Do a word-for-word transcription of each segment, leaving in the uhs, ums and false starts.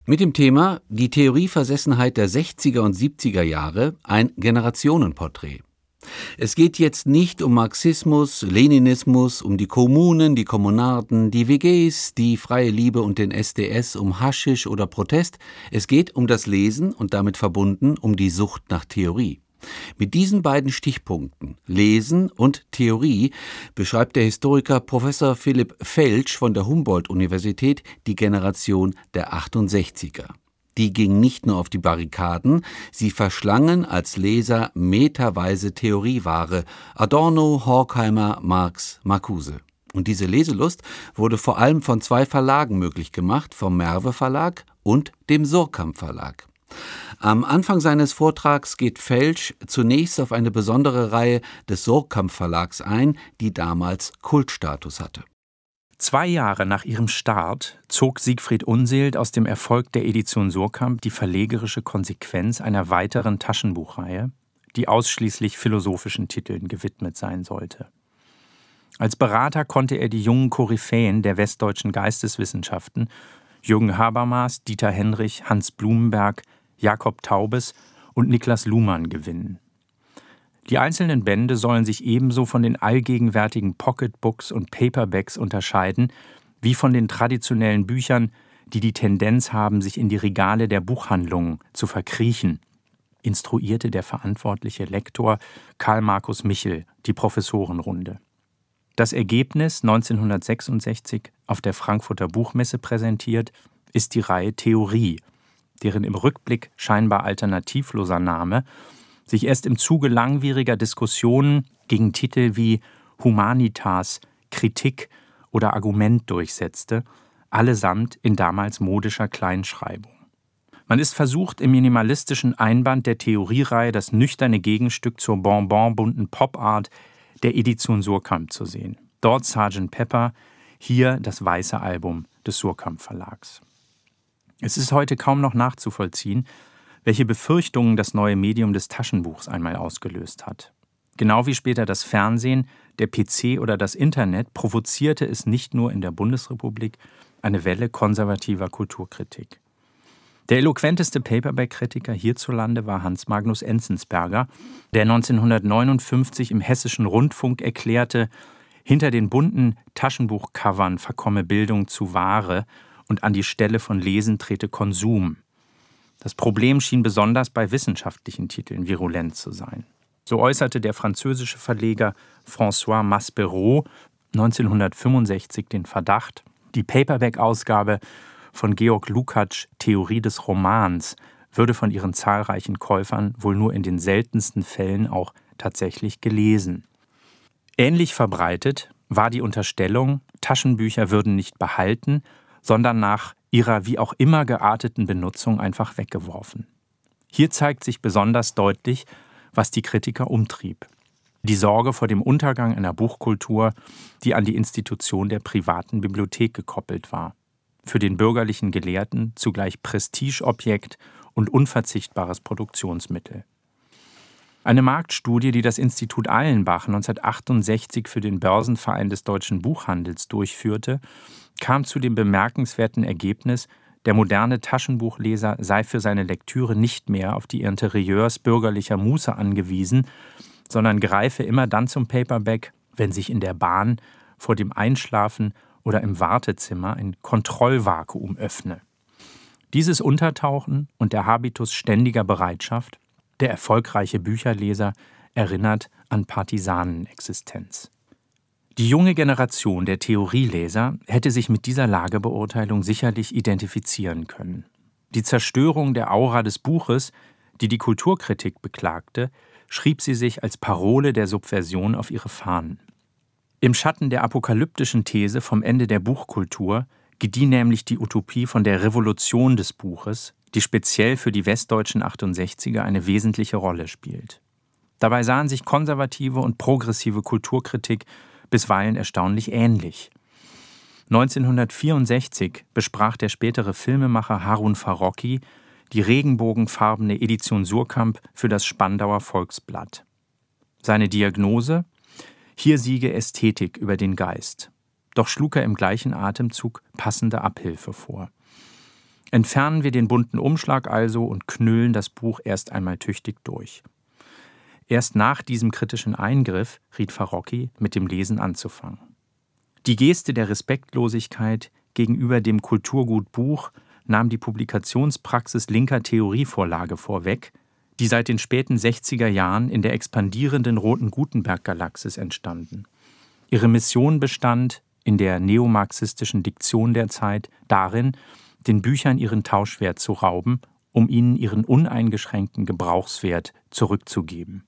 Mit dem Thema Die Theorieversessenheit der sechziger und siebziger Jahre, ein Generationenporträt. Es geht jetzt nicht um Marxismus, Leninismus, um die Kommunen, die Kommunarden, die W Gs, die freie Liebe und den S D S, um Haschisch oder Protest. Es geht um das Lesen und damit verbunden um die Sucht nach Theorie. Mit diesen beiden Stichpunkten, Lesen und Theorie, beschreibt der Historiker Professor Philipp Felsch von der Humboldt-Universität die Generation der achtundsechziger. Die ging nicht nur auf die Barrikaden, sie verschlangen als Leser meterweise Theorieware, Adorno, Horkheimer, Marx, Marcuse. Und diese Leselust wurde vor allem von zwei Verlagen möglich gemacht, vom Merve Verlag und dem Suhrkamp Verlag. Am Anfang seines Vortrags geht Felsch zunächst auf eine besondere Reihe des Suhrkamp Verlags ein, die damals Kultstatus hatte. Zwei Jahre nach ihrem Start zog Siegfried Unseld aus dem Erfolg der Edition Suhrkamp die verlegerische Konsequenz einer weiteren Taschenbuchreihe, die ausschließlich philosophischen Titeln gewidmet sein sollte. Als Berater konnte er die jungen Koryphäen der westdeutschen Geisteswissenschaften, Jürgen Habermas, Dieter Henrich, Hans Blumenberg, Jakob Taubes und Niklas Luhmann gewinnen. Die einzelnen Bände sollen sich ebenso von den allgegenwärtigen Pocketbooks und Paperbacks unterscheiden, wie von den traditionellen Büchern, die die Tendenz haben, sich in die Regale der Buchhandlungen zu verkriechen, instruierte der verantwortliche Lektor Karl Markus Michel die Professorenrunde. Das Ergebnis, neunzehnhundertsechsundsechzig auf der Frankfurter Buchmesse präsentiert, ist die Reihe Theorie, deren im Rückblick scheinbar alternativloser Name sich erst im Zuge langwieriger Diskussionen gegen Titel wie Humanitas, Kritik oder Argument durchsetzte, allesamt in damals modischer Kleinschreibung. Man ist versucht, im minimalistischen Einband der Theoriereihe das nüchterne Gegenstück zur bonbonbunten Popart der Edition Suhrkamp zu sehen. Dort Sergeant Pepper, hier das weiße Album des Suhrkamp Verlags. Es ist heute kaum noch nachzuvollziehen, welche Befürchtungen das neue Medium des Taschenbuchs einmal ausgelöst hat. Genau wie später das Fernsehen, der P C oder das Internet provozierte es nicht nur in der Bundesrepublik eine Welle konservativer Kulturkritik. Der eloquenteste Paperback-Kritiker hierzulande war Hans Magnus Enzensberger, der neunzehnhundertneunundfünfzig im Hessischen Rundfunk erklärte, hinter den bunten Taschenbuchcovern verkomme Bildung zu Ware und an die Stelle von Lesen trete Konsum. Das Problem schien besonders bei wissenschaftlichen Titeln virulent zu sein. So äußerte der französische Verleger François Maspero neunzehnhundertfünfundsechzig den Verdacht, die Paperback-Ausgabe von Georg Lukács Theorie des Romans würde von ihren zahlreichen Käufern wohl nur in den seltensten Fällen auch tatsächlich gelesen. Ähnlich verbreitet war die Unterstellung, Taschenbücher würden nicht behalten, sondern nach ihrer wie auch immer gearteten Benutzung einfach weggeworfen. Hier zeigt sich besonders deutlich, was die Kritiker umtrieb. Die Sorge vor dem Untergang einer Buchkultur, die an die Institution der privaten Bibliothek gekoppelt war. Für den bürgerlichen Gelehrten zugleich Prestigeobjekt und unverzichtbares Produktionsmittel. Eine Marktstudie, die das Institut Allenbach neunzehnhundertachtundsechzig für den Börsenverein des deutschen Buchhandels durchführte, kam zu dem bemerkenswerten Ergebnis, der moderne Taschenbuchleser sei für seine Lektüre nicht mehr auf die Interieurs bürgerlicher Muße angewiesen, sondern greife immer dann zum Paperback, wenn sich in der Bahn, vor dem Einschlafen oder im Wartezimmer ein Kontrollvakuum öffne. Dieses Untertauchen und der Habitus ständiger Bereitschaft, der erfolgreiche Bücherleser, erinnert an Partisanenexistenz. Die junge Generation der Theorieleser hätte sich mit dieser Lagebeurteilung sicherlich identifizieren können. Die Zerstörung der Aura des Buches, die die Kulturkritik beklagte, schrieb sie sich als Parole der Subversion auf ihre Fahnen. Im Schatten der apokalyptischen These vom Ende der Buchkultur gedieh nämlich die Utopie von der Revolution des Buches, die speziell für die westdeutschen achtundsechziger eine wesentliche Rolle spielt. Dabei sahen sich konservative und progressive Kulturkritik bisweilen erstaunlich ähnlich. neunzehnhundertvierundsechzig besprach der spätere Filmemacher Harun Farocki die regenbogenfarbene Edition Suhrkamp für das Spandauer Volksblatt. Seine Diagnose: Hier siege Ästhetik über den Geist. Doch schlug er im gleichen Atemzug passende Abhilfe vor. Entfernen wir den bunten Umschlag also und knüllen das Buch erst einmal tüchtig durch. Erst nach diesem kritischen Eingriff riet Farocki, mit dem Lesen anzufangen. Die Geste der Respektlosigkeit gegenüber dem Kulturgut Buch nahm die Publikationspraxis linker Theorievorlage vorweg, die seit den späten sechziger Jahren in der expandierenden Roten Gutenberg-Galaxis entstanden. Ihre Mission bestand, in der neomarxistischen Diktion der Zeit, darin, den Büchern ihren Tauschwert zu rauben, um ihnen ihren uneingeschränkten Gebrauchswert zurückzugeben.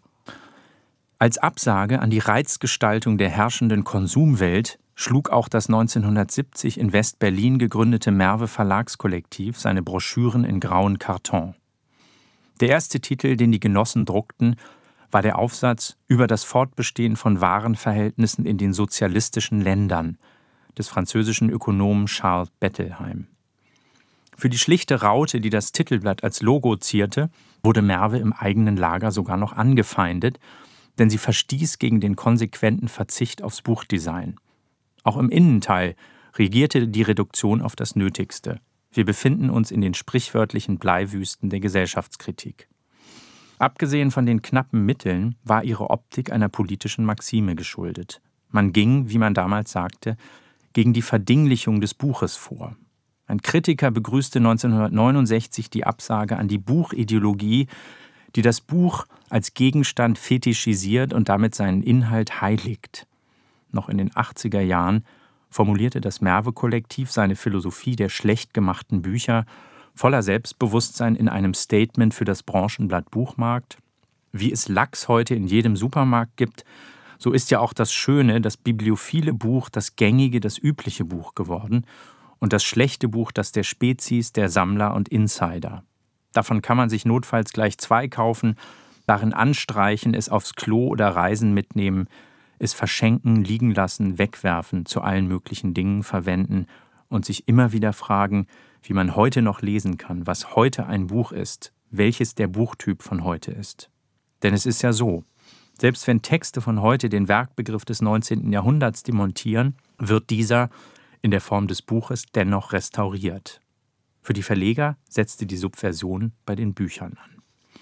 Als Absage an die Reizgestaltung der herrschenden Konsumwelt schlug auch das neunzehnhundertsiebzig in West-Berlin gegründete Merve Verlagskollektiv seine Broschüren in grauen Karton. Der erste Titel, den die Genossen druckten, war der Aufsatz über das Fortbestehen von Warenverhältnissen in den sozialistischen Ländern des französischen Ökonomen Charles Bettelheim. Für die schlichte Raute, die das Titelblatt als Logo zierte, wurde Merve im eigenen Lager sogar noch angefeindet, denn sie verstieß gegen den konsequenten Verzicht aufs Buchdesign. Auch im Innenteil regierte die Reduktion auf das Nötigste. Wir befinden uns in den sprichwörtlichen Bleiwüsten der Gesellschaftskritik. Abgesehen von den knappen Mitteln war ihre Optik einer politischen Maxime geschuldet. Man ging, wie man damals sagte, gegen die Verdinglichung des Buches vor. Ein Kritiker begrüßte neunzehnhundertneunundsechzig die Absage an die Buchideologie, die das Buch als Gegenstand fetischisiert und damit seinen Inhalt heiligt. Noch in den achtziger Jahren formulierte das Merve-Kollektiv seine Philosophie der schlecht gemachten Bücher voller Selbstbewusstsein in einem Statement für das Branchenblatt Buchmarkt. Wie es Lachs heute in jedem Supermarkt gibt, so ist ja auch das schöne, das bibliophile Buch das gängige, das übliche Buch geworden und das schlechte Buch das der Spezies, der Sammler und Insider. Davon kann man sich notfalls gleich zwei kaufen, darin anstreichen, es aufs Klo oder Reisen mitnehmen, es verschenken, liegen lassen, wegwerfen, zu allen möglichen Dingen verwenden und sich immer wieder fragen, wie man heute noch lesen kann, was heute ein Buch ist, welches der Buchtyp von heute ist. Denn es ist ja so, selbst wenn Texte von heute den Werkbegriff des neunzehnten Jahrhunderts demontieren, wird dieser in der Form des Buches dennoch restauriert. Für die Verleger setzte die Subversion bei den Büchern an.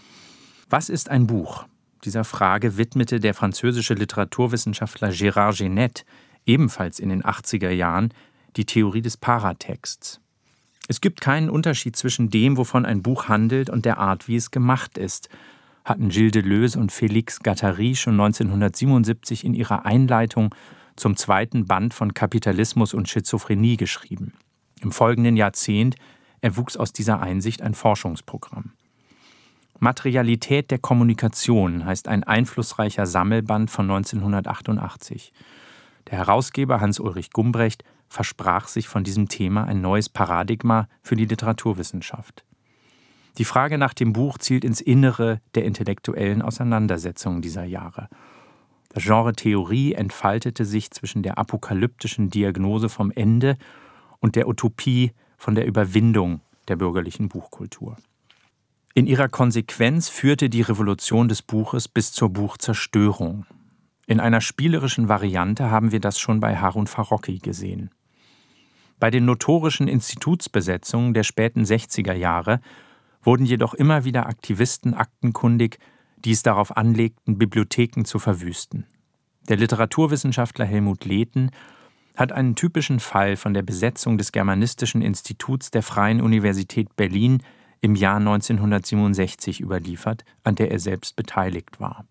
Was ist ein Buch? Dieser Frage widmete der französische Literaturwissenschaftler Gérard Genette ebenfalls in den achtziger Jahren die Theorie des Paratexts. Es gibt keinen Unterschied zwischen dem, wovon ein Buch handelt, und der Art, wie es gemacht ist, hatten Gilles Deleuze und Félix Guattari schon neunzehnhundertsiebenundsiebzig in ihrer Einleitung zum zweiten Band von Kapitalismus und Schizophrenie geschrieben. Im folgenden Jahrzehnt erwuchs aus dieser Einsicht ein Forschungsprogramm. Materialität der Kommunikation heißt ein einflussreicher Sammelband von neunzehnhundertachtundachtzig. Der Herausgeber Hans-Ulrich Gumbrecht versprach sich von diesem Thema ein neues Paradigma für die Literaturwissenschaft. Die Frage nach dem Buch zielt ins Innere der intellektuellen Auseinandersetzungen dieser Jahre. Das Genre Theorie entfaltete sich zwischen der apokalyptischen Diagnose vom Ende und der Utopie von der Überwindung der bürgerlichen Buchkultur. In ihrer Konsequenz führte die Revolution des Buches bis zur Buchzerstörung. In einer spielerischen Variante haben wir das schon bei Harun Farocki gesehen. Bei den notorischen Institutsbesetzungen der späten sechziger Jahre wurden jedoch immer wieder Aktivisten aktenkundig, die es darauf anlegten, Bibliotheken zu verwüsten. Der Literaturwissenschaftler Helmut Lehten hat einen typischen Fall von der Besetzung des Germanistischen Instituts der Freien Universität Berlin im Jahr neunzehnhundertsiebenundsechzig überliefert, an der er selbst beteiligt war.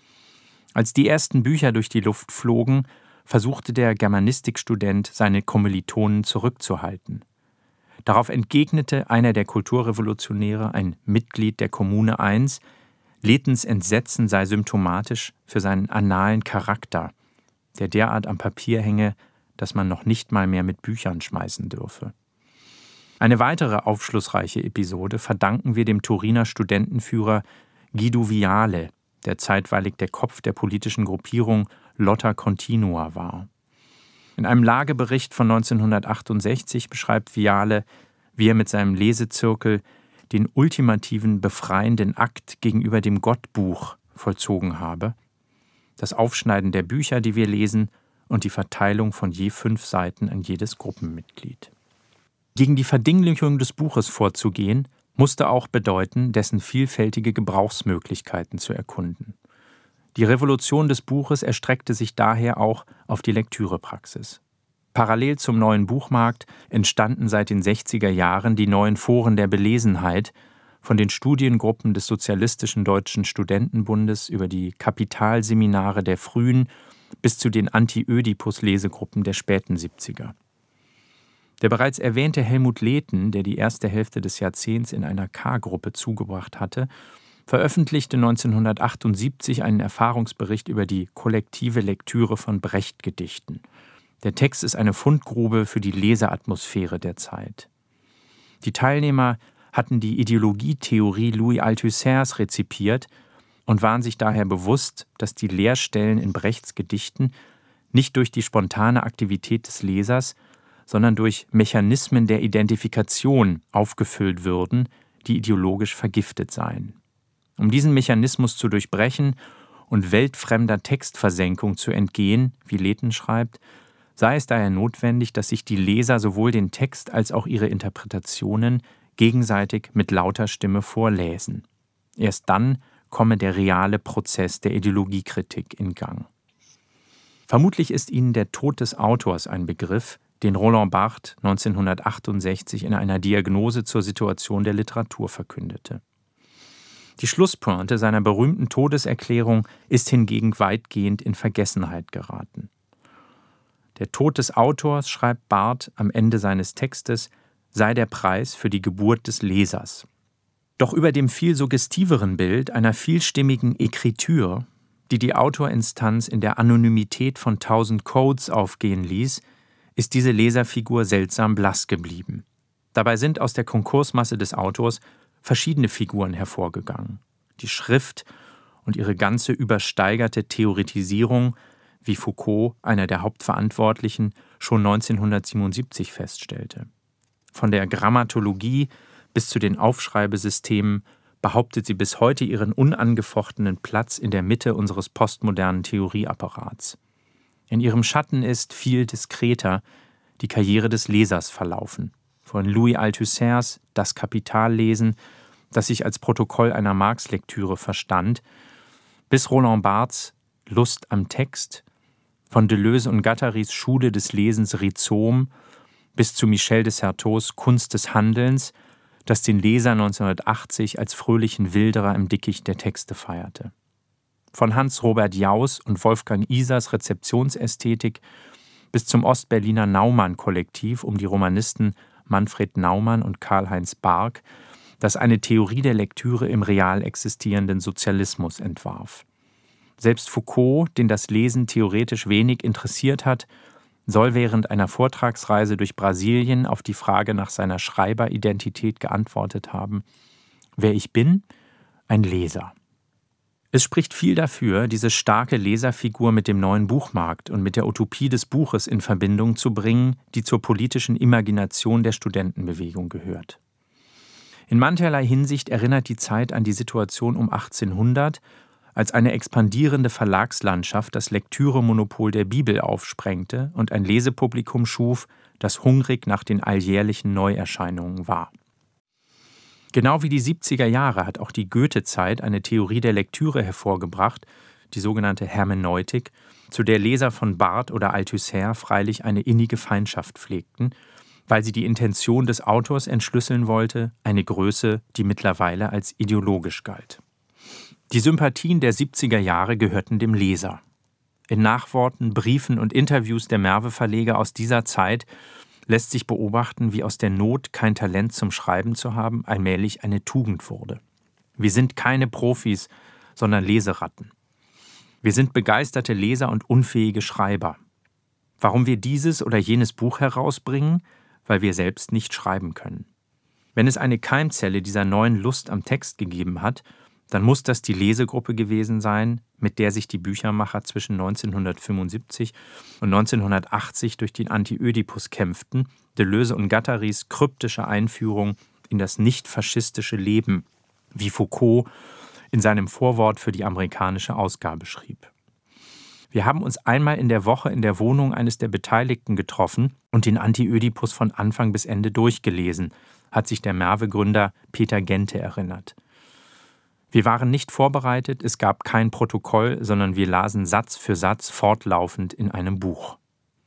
Als die ersten Bücher durch die Luft flogen, versuchte der Germanistikstudent, seine Kommilitonen zurückzuhalten. Darauf entgegnete einer der Kulturrevolutionäre, ein Mitglied der Kommune eins, Lehtens Entsetzen sei symptomatisch für seinen analen Charakter, der derart am Papier hänge, dass man noch nicht mal mehr mit Büchern schmeißen dürfe. Eine weitere aufschlussreiche Episode verdanken wir dem Turiner Studentenführer Guido Viale, der zeitweilig der Kopf der politischen Gruppierung Lotta Continua war. In einem Lagebericht von neunzehnhundertachtundsechzig beschreibt Viale, wie er mit seinem Lesezirkel den ultimativen befreienden Akt gegenüber dem Gottbuch vollzogen habe, das Aufschneiden der Bücher, die wir lesen, und die Verteilung von je fünf Seiten an jedes Gruppenmitglied. Gegen die Verdinglichung des Buches vorzugehen, musste auch bedeuten, dessen vielfältige Gebrauchsmöglichkeiten zu erkunden. Die Revolution des Buches erstreckte sich daher auch auf die Lektürepraxis. Parallel zum neuen Buchmarkt entstanden seit den sechziger Jahren die neuen Foren der Belesenheit, von den Studiengruppen des Sozialistischen Deutschen Studentenbundes über die Kapitalseminare der frühen bis zu den Anti-Ödipus-Lesegruppen der späten siebziger. Der bereits erwähnte Helmut Lehten, der die erste Hälfte des Jahrzehnts in einer K-Gruppe zugebracht hatte, veröffentlichte neunzehnhundertachtundsiebzig einen Erfahrungsbericht über die kollektive Lektüre von Brecht-Gedichten. Der Text ist eine Fundgrube für die Leseatmosphäre der Zeit. Die Teilnehmer hatten die Ideologietheorie Louis Althusser's rezipiert und waren sich daher bewusst, dass die Leerstellen in Brechts Gedichten nicht durch die spontane Aktivität des Lesers, sondern durch Mechanismen der Identifikation aufgefüllt würden, die ideologisch vergiftet seien. Um diesen Mechanismus zu durchbrechen und weltfremder Textversenkung zu entgehen, wie Lehten schreibt, sei es daher notwendig, dass sich die Leser sowohl den Text als auch ihre Interpretationen gegenseitig mit lauter Stimme vorläsen. Erst dann komme der reale Prozess der Ideologiekritik in Gang. Vermutlich ist Ihnen der Tod des Autors ein Begriff, den Roland Barthes neunzehnhundertachtundsechzig in einer Diagnose zur Situation der Literatur verkündete. Die Schlusspointe seiner berühmten Todeserklärung ist hingegen weitgehend in Vergessenheit geraten. Der Tod des Autors, schreibt Barthes am Ende seines Textes, sei der Preis für die Geburt des Lesers. Doch über dem viel suggestiveren Bild einer vielstimmigen Ekritur, die die Autorinstanz in der Anonymität von tausend Codes aufgehen ließ, ist diese Leserfigur seltsam blass geblieben. Dabei sind aus der Konkursmasse des Autors verschiedene Figuren hervorgegangen. Die Schrift und ihre ganze übersteigerte Theoretisierung, wie Foucault, einer der Hauptverantwortlichen, schon neunzehnhundertsiebenundsiebzig feststellte. Von der Grammatologie bis zu den Aufschreibesystemen behauptet sie bis heute ihren unangefochtenen Platz in der Mitte unseres postmodernen Theorieapparats. In ihrem Schatten ist viel diskreter die Karriere des Lesers verlaufen. Von Louis Althusser's Das Kapitallesen, das sich als Protokoll einer Marx-Lektüre verstand, bis Roland Barths Lust am Text, von Deleuze und Guattarys Schule des Lesens Rhizom bis zu Michel de Certeaus Kunst des Handelns, das den Leser neunzehnhundertachtzig als fröhlichen Wilderer im Dickicht der Texte feierte. Von Hans-Robert Jauss und Wolfgang Isers Rezeptionsästhetik bis zum Ostberliner Naumann-Kollektiv um die Romanisten Manfred Naumann und Karl-Heinz Bark, das eine Theorie der Lektüre im real existierenden Sozialismus entwarf. Selbst Foucault, den das Lesen theoretisch wenig interessiert hat, soll während einer Vortragsreise durch Brasilien auf die Frage nach seiner Schreiberidentität geantwortet haben: Wer ich bin? Ein Leser. Es spricht viel dafür, diese starke Leserfigur mit dem neuen Buchmarkt und mit der Utopie des Buches in Verbindung zu bringen, die zur politischen Imagination der Studentenbewegung gehört. In mancherlei Hinsicht erinnert die Zeit an die Situation um achtzehnhundert, als eine expandierende Verlagslandschaft das Lektüremonopol der Bibel aufsprengte und ein Lesepublikum schuf, das hungrig nach den alljährlichen Neuerscheinungen war. Genau wie die siebziger Jahre hat auch die Goethe-Zeit eine Theorie der Lektüre hervorgebracht, die sogenannte Hermeneutik, zu der Leser von Barthes oder Althusser freilich eine innige Feindschaft pflegten, weil sie die Intention des Autors entschlüsseln wollte, eine Größe, die mittlerweile als ideologisch galt. Die Sympathien der siebziger Jahre gehörten dem Leser. In Nachworten, Briefen und Interviews der Merve-Verleger aus dieser Zeit lässt sich beobachten, wie aus der Not, kein Talent zum Schreiben zu haben, allmählich eine Tugend wurde. Wir sind keine Profis, sondern Leseratten. Wir sind begeisterte Leser und unfähige Schreiber. Warum wir dieses oder jenes Buch herausbringen? Weil wir selbst nicht schreiben können. Wenn es eine Keimzelle dieser neuen Lust am Text gegeben hat, dann muss das die Lesegruppe gewesen sein, mit der sich die Büchermacher zwischen neunzehnhundertfünfundsiebzig und neunzehnhundertachtzig durch den Anti-Ödipus kämpften, Deleuze und Guattarys kryptische Einführung in das nicht-faschistische Leben, wie Foucault in seinem Vorwort für die amerikanische Ausgabe schrieb. Wir haben uns einmal in der Woche in der Wohnung eines der Beteiligten getroffen und den Anti-Ödipus von Anfang bis Ende durchgelesen, hat sich der Merve-Gründer Peter Gente erinnert. Wir waren nicht vorbereitet, es gab kein Protokoll, sondern wir lasen Satz für Satz fortlaufend in einem Buch.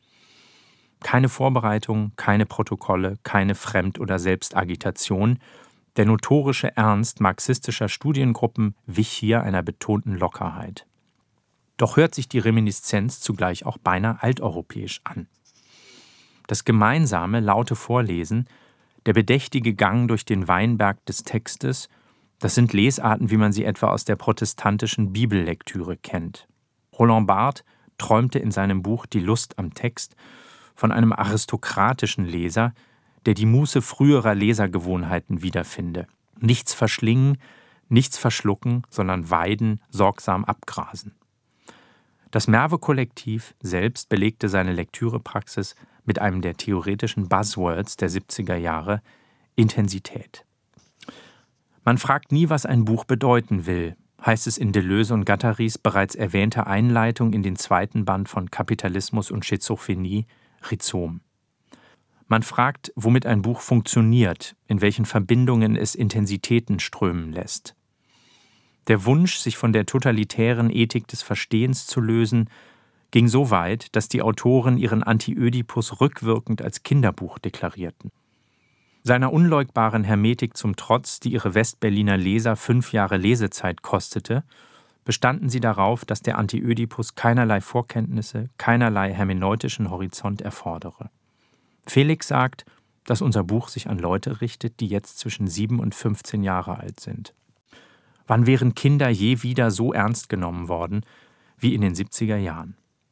Keine Vorbereitung, keine Protokolle, keine Fremd- oder Selbstagitation. Der notorische Ernst marxistischer Studiengruppen wich hier einer betonten Lockerheit. Doch hört sich die Reminiszenz zugleich auch beinahe alteuropäisch an. Das gemeinsame, laute Vorlesen, der bedächtige Gang durch den Weinberg des Textes, das sind Lesarten, wie man sie etwa aus der protestantischen Bibellektüre kennt. Roland Barthes träumte in seinem Buch Die Lust am Text von einem aristokratischen Leser, der die Muße früherer Lesergewohnheiten wiederfinde. Nichts verschlingen, nichts verschlucken, sondern weiden, sorgsam abgrasen. Das Merve-Kollektiv selbst belegte seine Lektürepraxis mit einem der theoretischen Buzzwords der siebziger Jahre: Intensität. Man fragt nie, was ein Buch bedeuten will, heißt es in Deleuze und Guattarys bereits erwähnter Einleitung in den zweiten Band von Kapitalismus und Schizophrenie, Rhizom. Man fragt, womit ein Buch funktioniert, in welchen Verbindungen es Intensitäten strömen lässt. Der Wunsch, sich von der totalitären Ethik des Verstehens zu lösen, ging so weit, dass die Autoren ihren Anti-Ödipus rückwirkend als Kinderbuch deklarierten. Seiner unleugbaren Hermetik zum Trotz, die ihre Westberliner Leser fünf Jahre Lesezeit kostete, bestanden sie darauf, dass der Anti-Ödipus keinerlei Vorkenntnisse, keinerlei hermeneutischen Horizont erfordere. Felix sagt, dass unser Buch sich an Leute richtet, die jetzt zwischen sieben und fünfzehn Jahre alt sind. Wann wären Kinder je wieder so ernst genommen worden wie in den siebziger Jahren?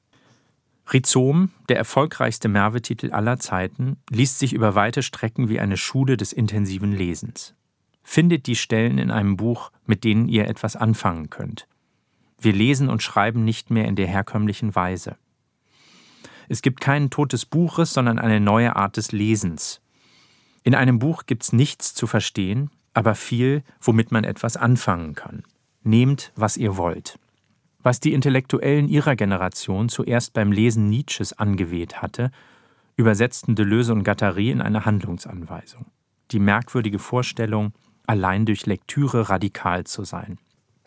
Rhizom, der erfolgreichste Merve-Titel aller Zeiten, liest sich über weite Strecken wie eine Schule des intensiven Lesens. Findet die Stellen in einem Buch, mit denen ihr etwas anfangen könnt. Wir lesen und schreiben nicht mehr in der herkömmlichen Weise. Es gibt kein Tod des Buches, sondern eine neue Art des Lesens. In einem Buch gibt's nichts zu verstehen, aber viel, womit man etwas anfangen kann. Nehmt, was ihr wollt. Was die Intellektuellen ihrer Generation zuerst beim Lesen Nietzsches angeweht hatte, übersetzten Deleuze und Guattari in eine Handlungsanweisung. Die merkwürdige Vorstellung, allein durch Lektüre radikal zu sein.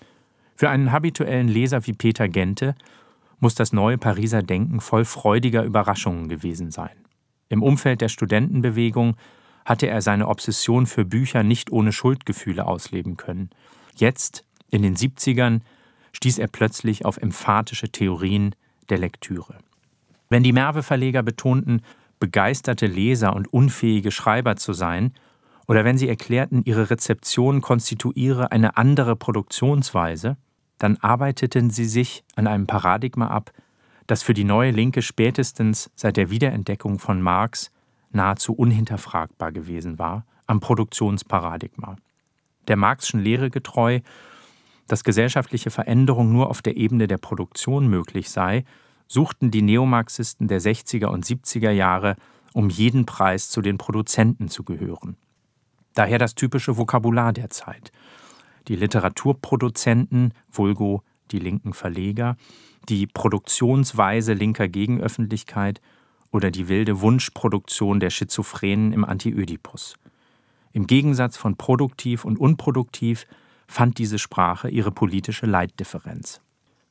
Für einen habituellen Leser wie Peter Gente muss das neue Pariser Denken voll freudiger Überraschungen gewesen sein. Im Umfeld der Studentenbewegung hatte er seine Obsession für Bücher nicht ohne Schuldgefühle ausleben können. Jetzt, in den siebzigern, stieß er plötzlich auf emphatische Theorien der Lektüre. Wenn die Merve-Verleger betonten, begeisterte Leser und unfähige Schreiber zu sein, oder wenn sie erklärten, ihre Rezeption konstituiere eine andere Produktionsweise, dann arbeiteten sie sich an einem Paradigma ab, das für die neue Linke spätestens seit der Wiederentdeckung von Marx nahezu unhinterfragbar gewesen war, am Produktionsparadigma. Der Marxschen Lehre getreu, dass gesellschaftliche Veränderung nur auf der Ebene der Produktion möglich sei, suchten die Neomarxisten der sechziger und siebziger Jahre um jeden Preis zu den Produzenten zu gehören. Daher das typische Vokabular der Zeit. Die Literaturproduzenten, vulgo die linken Verleger, die Produktionsweise linker Gegenöffentlichkeit oder die wilde Wunschproduktion der Schizophrenen im Anti-Ödipus. Im Gegensatz von produktiv und unproduktiv fand diese Sprache ihre politische Leitdifferenz.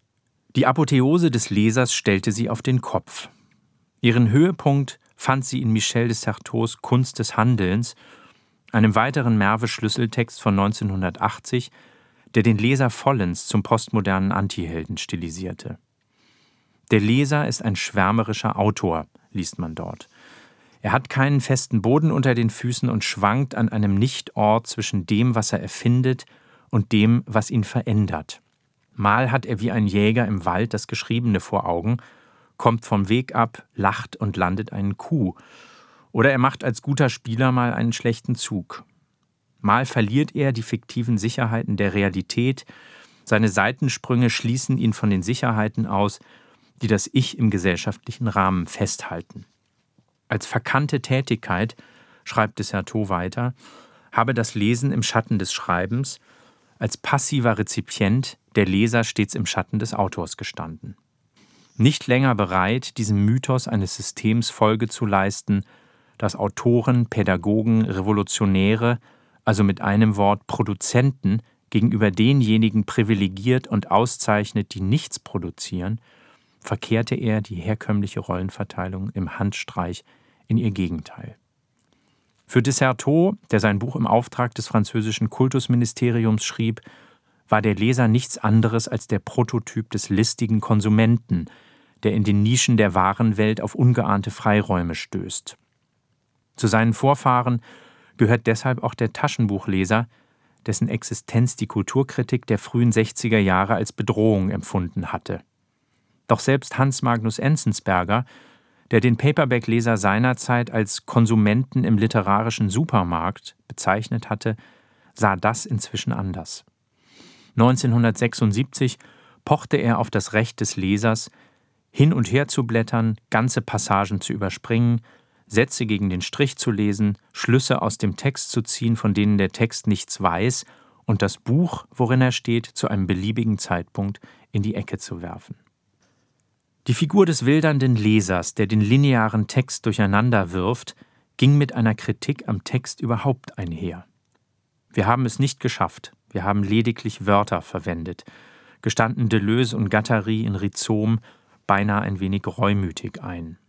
Die Apotheose des Lesers stellte sie auf den Kopf. Ihren Höhepunkt fand sie in Michel de Certeaus Kunst des Handelns, einem weiteren Merve-Schlüsseltext von neunzehnhundertachtzig, der den Leser vollends zum postmodernen Antihelden stilisierte. Der Leser ist ein schwärmerischer Autor, liest man dort. Er hat keinen festen Boden unter den Füßen und schwankt an einem Nichtort zwischen dem, was er erfindet, und dem, was ihn verändert. Mal hat er wie ein Jäger im Wald das Geschriebene vor Augen, kommt vom Weg ab, lacht und landet einen Coup. Oder er macht als guter Spieler mal einen schlechten Zug. Mal verliert er die fiktiven Sicherheiten der Realität, seine Seitensprünge schließen ihn von den Sicherheiten aus, die das Ich im gesellschaftlichen Rahmen festhalten. Als verkannte Tätigkeit, schreibt de Certeau weiter, habe das Lesen im Schatten des Schreibens, als passiver Rezipient der Leser stets im Schatten des Autors gestanden. nicht länger bereit, diesem Mythos eines Systems Folge zu leisten, das Autoren, Pädagogen, Revolutionäre, also mit einem Wort Produzenten, gegenüber denjenigen privilegiert und auszeichnet, die nichts produzieren, verkehrte er die herkömmliche Rollenverteilung im Handstreich in ihr Gegenteil. Für Desserteau, der sein Buch im Auftrag des französischen Kultusministeriums schrieb, war der Leser nichts anderes als der Prototyp des listigen Konsumenten, der in den Nischen der Warenwelt auf ungeahnte Freiräume stößt. Zu seinen Vorfahren gehört deshalb auch der Taschenbuchleser, dessen Existenz die Kulturkritik der frühen sechziger Jahre als Bedrohung empfunden hatte. Doch selbst Hans Magnus Enzensberger, der den Paperback-Leser seinerzeit als Konsumenten im literarischen Supermarkt bezeichnet hatte, sah das inzwischen anders. neunzehnhundertsechsundsiebzig pochte er auf das Recht des Lesers, hin und her zu blättern, ganze Passagen zu überspringen, Sätze gegen den Strich zu lesen, Schlüsse aus dem Text zu ziehen, von denen der Text nichts weiß, und das Buch, worin er steht, zu einem beliebigen Zeitpunkt in die Ecke zu werfen. Die Figur des wildernden Lesers, der den linearen Text durcheinander wirft, ging mit einer Kritik am Text überhaupt einher. Wir haben es nicht geschafft, wir haben lediglich Wörter verwendet, gestanden Deleuze und Guattari in Rhizom beinahe ein wenig reumütig ein.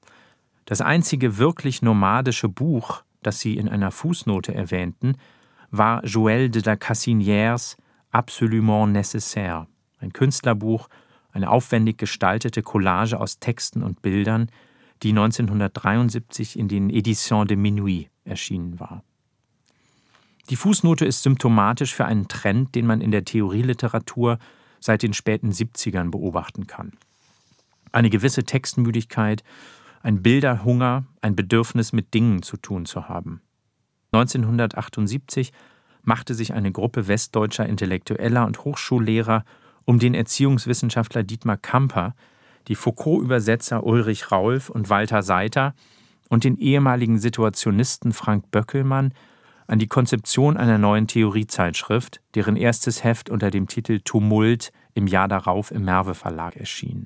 Das einzige wirklich nomadische Buch, das sie in einer Fußnote erwähnten, war Joël de la Cassinières Absolument nécessaire, ein Künstlerbuch, eine aufwendig gestaltete Collage aus Texten und Bildern, die neunzehnhundertdreiundsiebzig in den Éditions de Minuit erschienen war. Die Fußnote ist symptomatisch für einen Trend, den man in der Theorieliteratur seit den späten siebzigern beobachten kann. Eine gewisse Textmüdigkeit, ein Bilderhunger, ein Bedürfnis, mit Dingen zu tun zu haben. neunzehnhundertachtundsiebzig machte sich eine Gruppe westdeutscher Intellektueller und Hochschullehrer um den Erziehungswissenschaftler Dietmar Kamper, die Foucault-Übersetzer Ulrich Raulf und Walter Seiter und den ehemaligen Situationisten Frank Böckelmann an die Konzeption einer neuen Theoriezeitschrift, deren erstes Heft unter dem Titel Tumult im Jahr darauf im Merve Verlag erschien.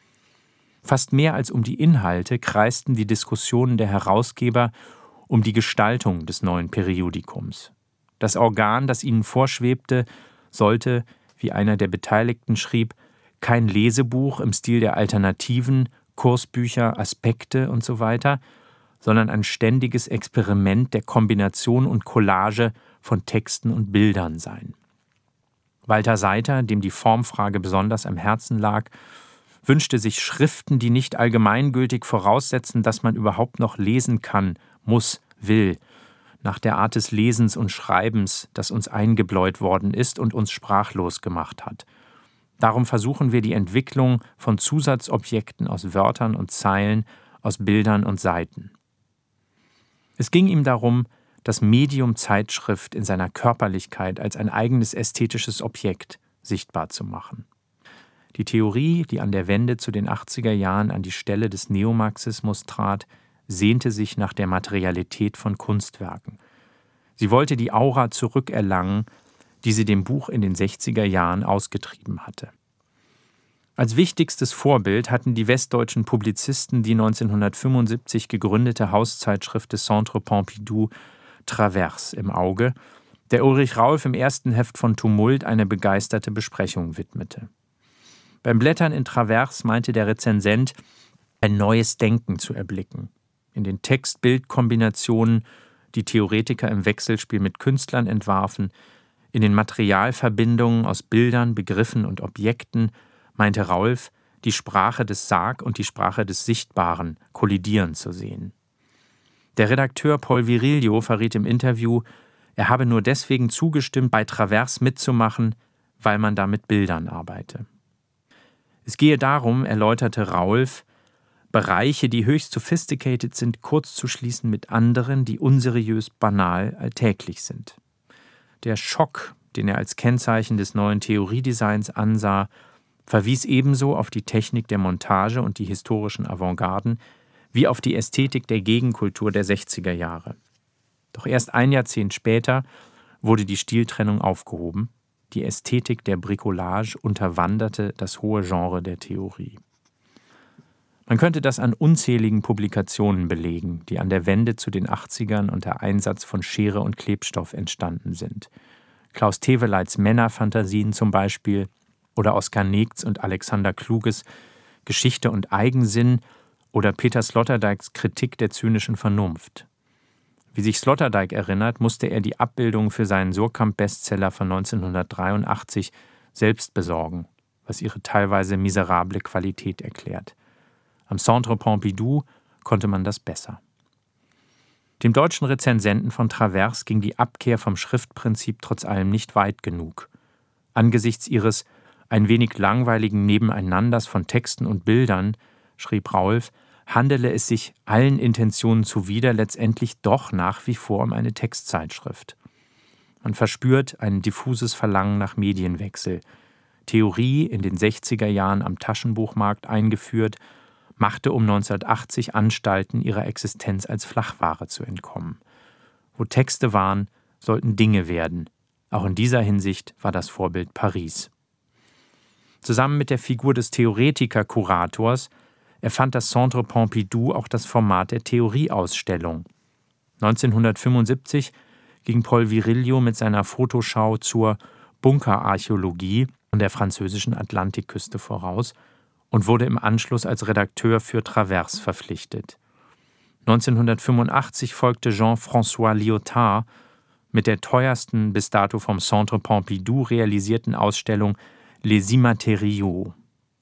Fast mehr als um die Inhalte kreisten die Diskussionen der Herausgeber um die Gestaltung des neuen Periodikums. Das Organ, das ihnen vorschwebte, sollte, wie einer der Beteiligten schrieb, kein Lesebuch im Stil der Alternativen, Kursbücher, Aspekte und so weiter, sondern ein ständiges Experiment der Kombination und Collage von Texten und Bildern sein. Walter Seiter, dem die Formfrage besonders am Herzen lag, wünschte sich Schriften, die nicht allgemeingültig voraussetzen, dass man überhaupt noch lesen kann, muss, will, nach der Art des Lesens und Schreibens, das uns eingebläut worden ist und uns sprachlos gemacht hat. Darum versuchen wir die Entwicklung von Zusatzobjekten aus Wörtern und Zeilen, aus Bildern und Seiten. Es ging ihm darum, das Medium Zeitschrift in seiner Körperlichkeit als ein eigenes ästhetisches Objekt sichtbar zu machen. Die Theorie, die an der Wende zu den achtziger Jahren an die Stelle des Neomarxismus trat, sehnte sich nach der Materialität von Kunstwerken. Sie wollte die Aura zurückerlangen, die sie dem Buch in den sechziger Jahren ausgetrieben hatte. Als wichtigstes Vorbild hatten die westdeutschen Publizisten die neunzehnhundertfünfundsiebzig gegründete Hauszeitschrift des Centre Pompidou Traverse im Auge, der Ulrich Raulf im ersten Heft von Tumult eine begeisterte Besprechung widmete. Beim Blättern in Traverse meinte der Rezensent, ein neues Denken zu erblicken. In den Text-Bild-Kombinationen, die Theoretiker im Wechselspiel mit Künstlern entwarfen, in den Materialverbindungen aus Bildern, Begriffen und Objekten, meinte Raulf, die Sprache des Sarg und die Sprache des Sichtbaren kollidieren zu sehen. Der Redakteur Paul Virilio verriet im Interview, er habe nur deswegen zugestimmt, bei Traverse mitzumachen, weil man da mit Bildern arbeite. Es gehe darum, erläuterte Raulf, Bereiche, die höchst sophisticated sind, kurz zu schließen mit anderen, die unseriös, banal, alltäglich sind. Der Schock, den er als Kennzeichen des neuen Theoriedesigns ansah, verwies ebenso auf die Technik der Montage und die historischen Avantgarden wie auf die Ästhetik der Gegenkultur der sechziger Jahre. Doch erst ein Jahrzehnt später wurde die Stiltrennung aufgehoben. Die Ästhetik der Bricolage unterwanderte das hohe Genre der Theorie. Man könnte das an unzähligen Publikationen belegen, die an der Wende zu den achtzigern unter Einsatz von Schere und Klebstoff entstanden sind. Klaus Teweleits Männerfantasien zum Beispiel oder Oskar Negts und Alexander Kluges Geschichte und Eigensinn oder Peter Sloterdijks Kritik der zynischen Vernunft. Wie sich Sloterdijk erinnert, musste er die Abbildung für seinen Suhrkamp-Bestseller von neunzehnhundertdreiundachtzig selbst besorgen, was ihre teilweise miserable Qualität erklärt. Am Centre Pompidou konnte man das besser. Dem deutschen Rezensenten von Travers ging die Abkehr vom Schriftprinzip trotz allem nicht weit genug. Angesichts ihres ein wenig langweiligen Nebeneinanders von Texten und Bildern, schrieb Raulf, handele es sich allen Intentionen zuwider letztendlich doch nach wie vor um eine Textzeitschrift. Man verspürt ein diffuses Verlangen nach Medienwechsel. Theorie, in den sechziger Jahren am Taschenbuchmarkt eingeführt, machte um neunzehnhundertachtzig Anstalten, ihrer Existenz als Flachware zu entkommen. Wo Texte waren, sollten Dinge werden. Auch in dieser Hinsicht war das Vorbild Paris. Zusammen mit der Figur des Theoretiker-Kurators erfand das Centre Pompidou auch das Format der Theorieausstellung. neunzehnhundertfünfundsiebzig ging Paul Virilio mit seiner Fotoschau zur Bunkerarchäologie an der französischen Atlantikküste voraus und wurde im Anschluss als Redakteur für Travers verpflichtet. neunzehnhundertfünfundachtzig folgte Jean-François Lyotard mit der teuersten bis dato vom Centre Pompidou realisierten Ausstellung Les Immatériaux.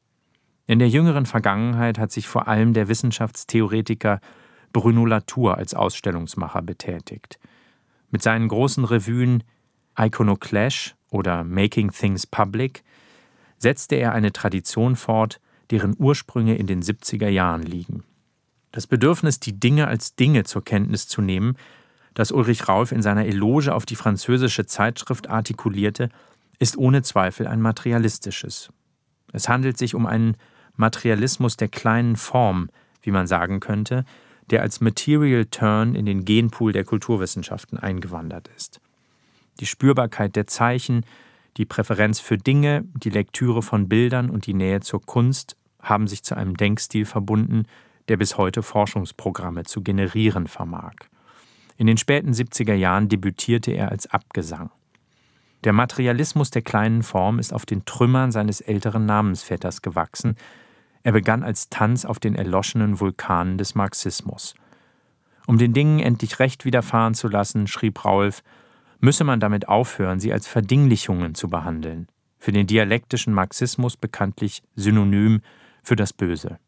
In der jüngeren Vergangenheit hat sich vor allem der Wissenschaftstheoretiker Bruno Latour als Ausstellungsmacher betätigt. Mit seinen großen Revuen Iconoclash oder Making Things Public setzte er eine Tradition fort, deren Ursprünge in den siebziger Jahren liegen. Das Bedürfnis, die Dinge als Dinge zur Kenntnis zu nehmen, das Ulrich Raulf in seiner Eloge auf die französische Zeitschrift artikulierte, ist ohne Zweifel ein materialistisches. Es handelt sich um einen Materialismus der kleinen Form, wie man sagen könnte, der als Material Turn in den Genpool der Kulturwissenschaften eingewandert ist. Die Spürbarkeit der Zeichen, die Präferenz für Dinge, die Lektüre von Bildern und die Nähe zur Kunst haben sich zu einem Denkstil verbunden, der bis heute Forschungsprogramme zu generieren vermag. In den späten siebziger Jahren debütierte er als Abgesang. Der Materialismus der kleinen Form ist auf den Trümmern seines älteren Namensvetters gewachsen. Er begann als Tanz auf den erloschenen Vulkanen des Marxismus. Um den Dingen endlich Recht widerfahren zu lassen, schrieb Raulf, müsse man damit aufhören, sie als Verdinglichungen zu behandeln. Für den dialektischen Marxismus bekanntlich synonym für das Böse.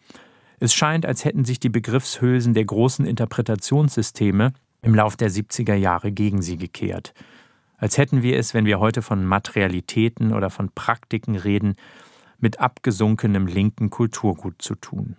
Es scheint, als hätten sich die Begriffshülsen der großen Interpretationssysteme im Lauf der siebziger Jahre gegen sie gekehrt. Als hätten wir es, wenn wir heute von Materialitäten oder von Praktiken reden, mit abgesunkenem linken Kulturgut zu tun.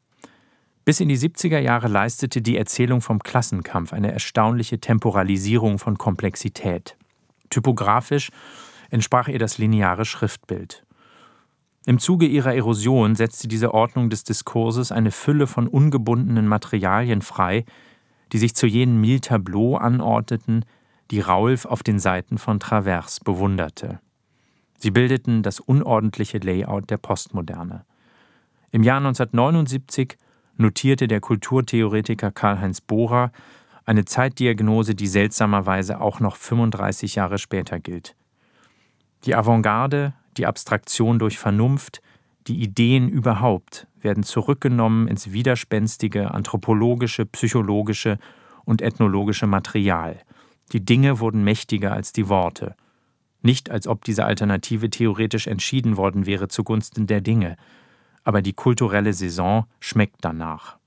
Bis in die siebziger Jahre leistete die Erzählung vom Klassenkampf eine erstaunliche Temporalisierung von Komplexität. Typografisch entsprach ihr das lineare Schriftbild. Im Zuge ihrer Erosion setzte diese Ordnung des Diskurses eine Fülle von ungebundenen Materialien frei, die sich zu jenen Mille Tableaux anordneten, die Raulf auf den Seiten von Travers bewunderte. Sie bildeten das unordentliche Layout der Postmoderne. Im Jahr neunzehnhundertneunundsiebzig notierte der Kulturtheoretiker Karl-Heinz Bohrer eine Zeitdiagnose, die seltsamerweise auch noch fünfunddreißig Jahre später gilt. Die Avantgarde, die Abstraktion durch Vernunft, die Ideen überhaupt werden zurückgenommen ins widerspenstige, anthropologische, psychologische und ethnologische Material. Die Dinge wurden mächtiger als die Worte. Nicht, als ob diese Alternative theoretisch entschieden worden wäre zugunsten der Dinge, aber die kulturelle Saison schmeckt danach.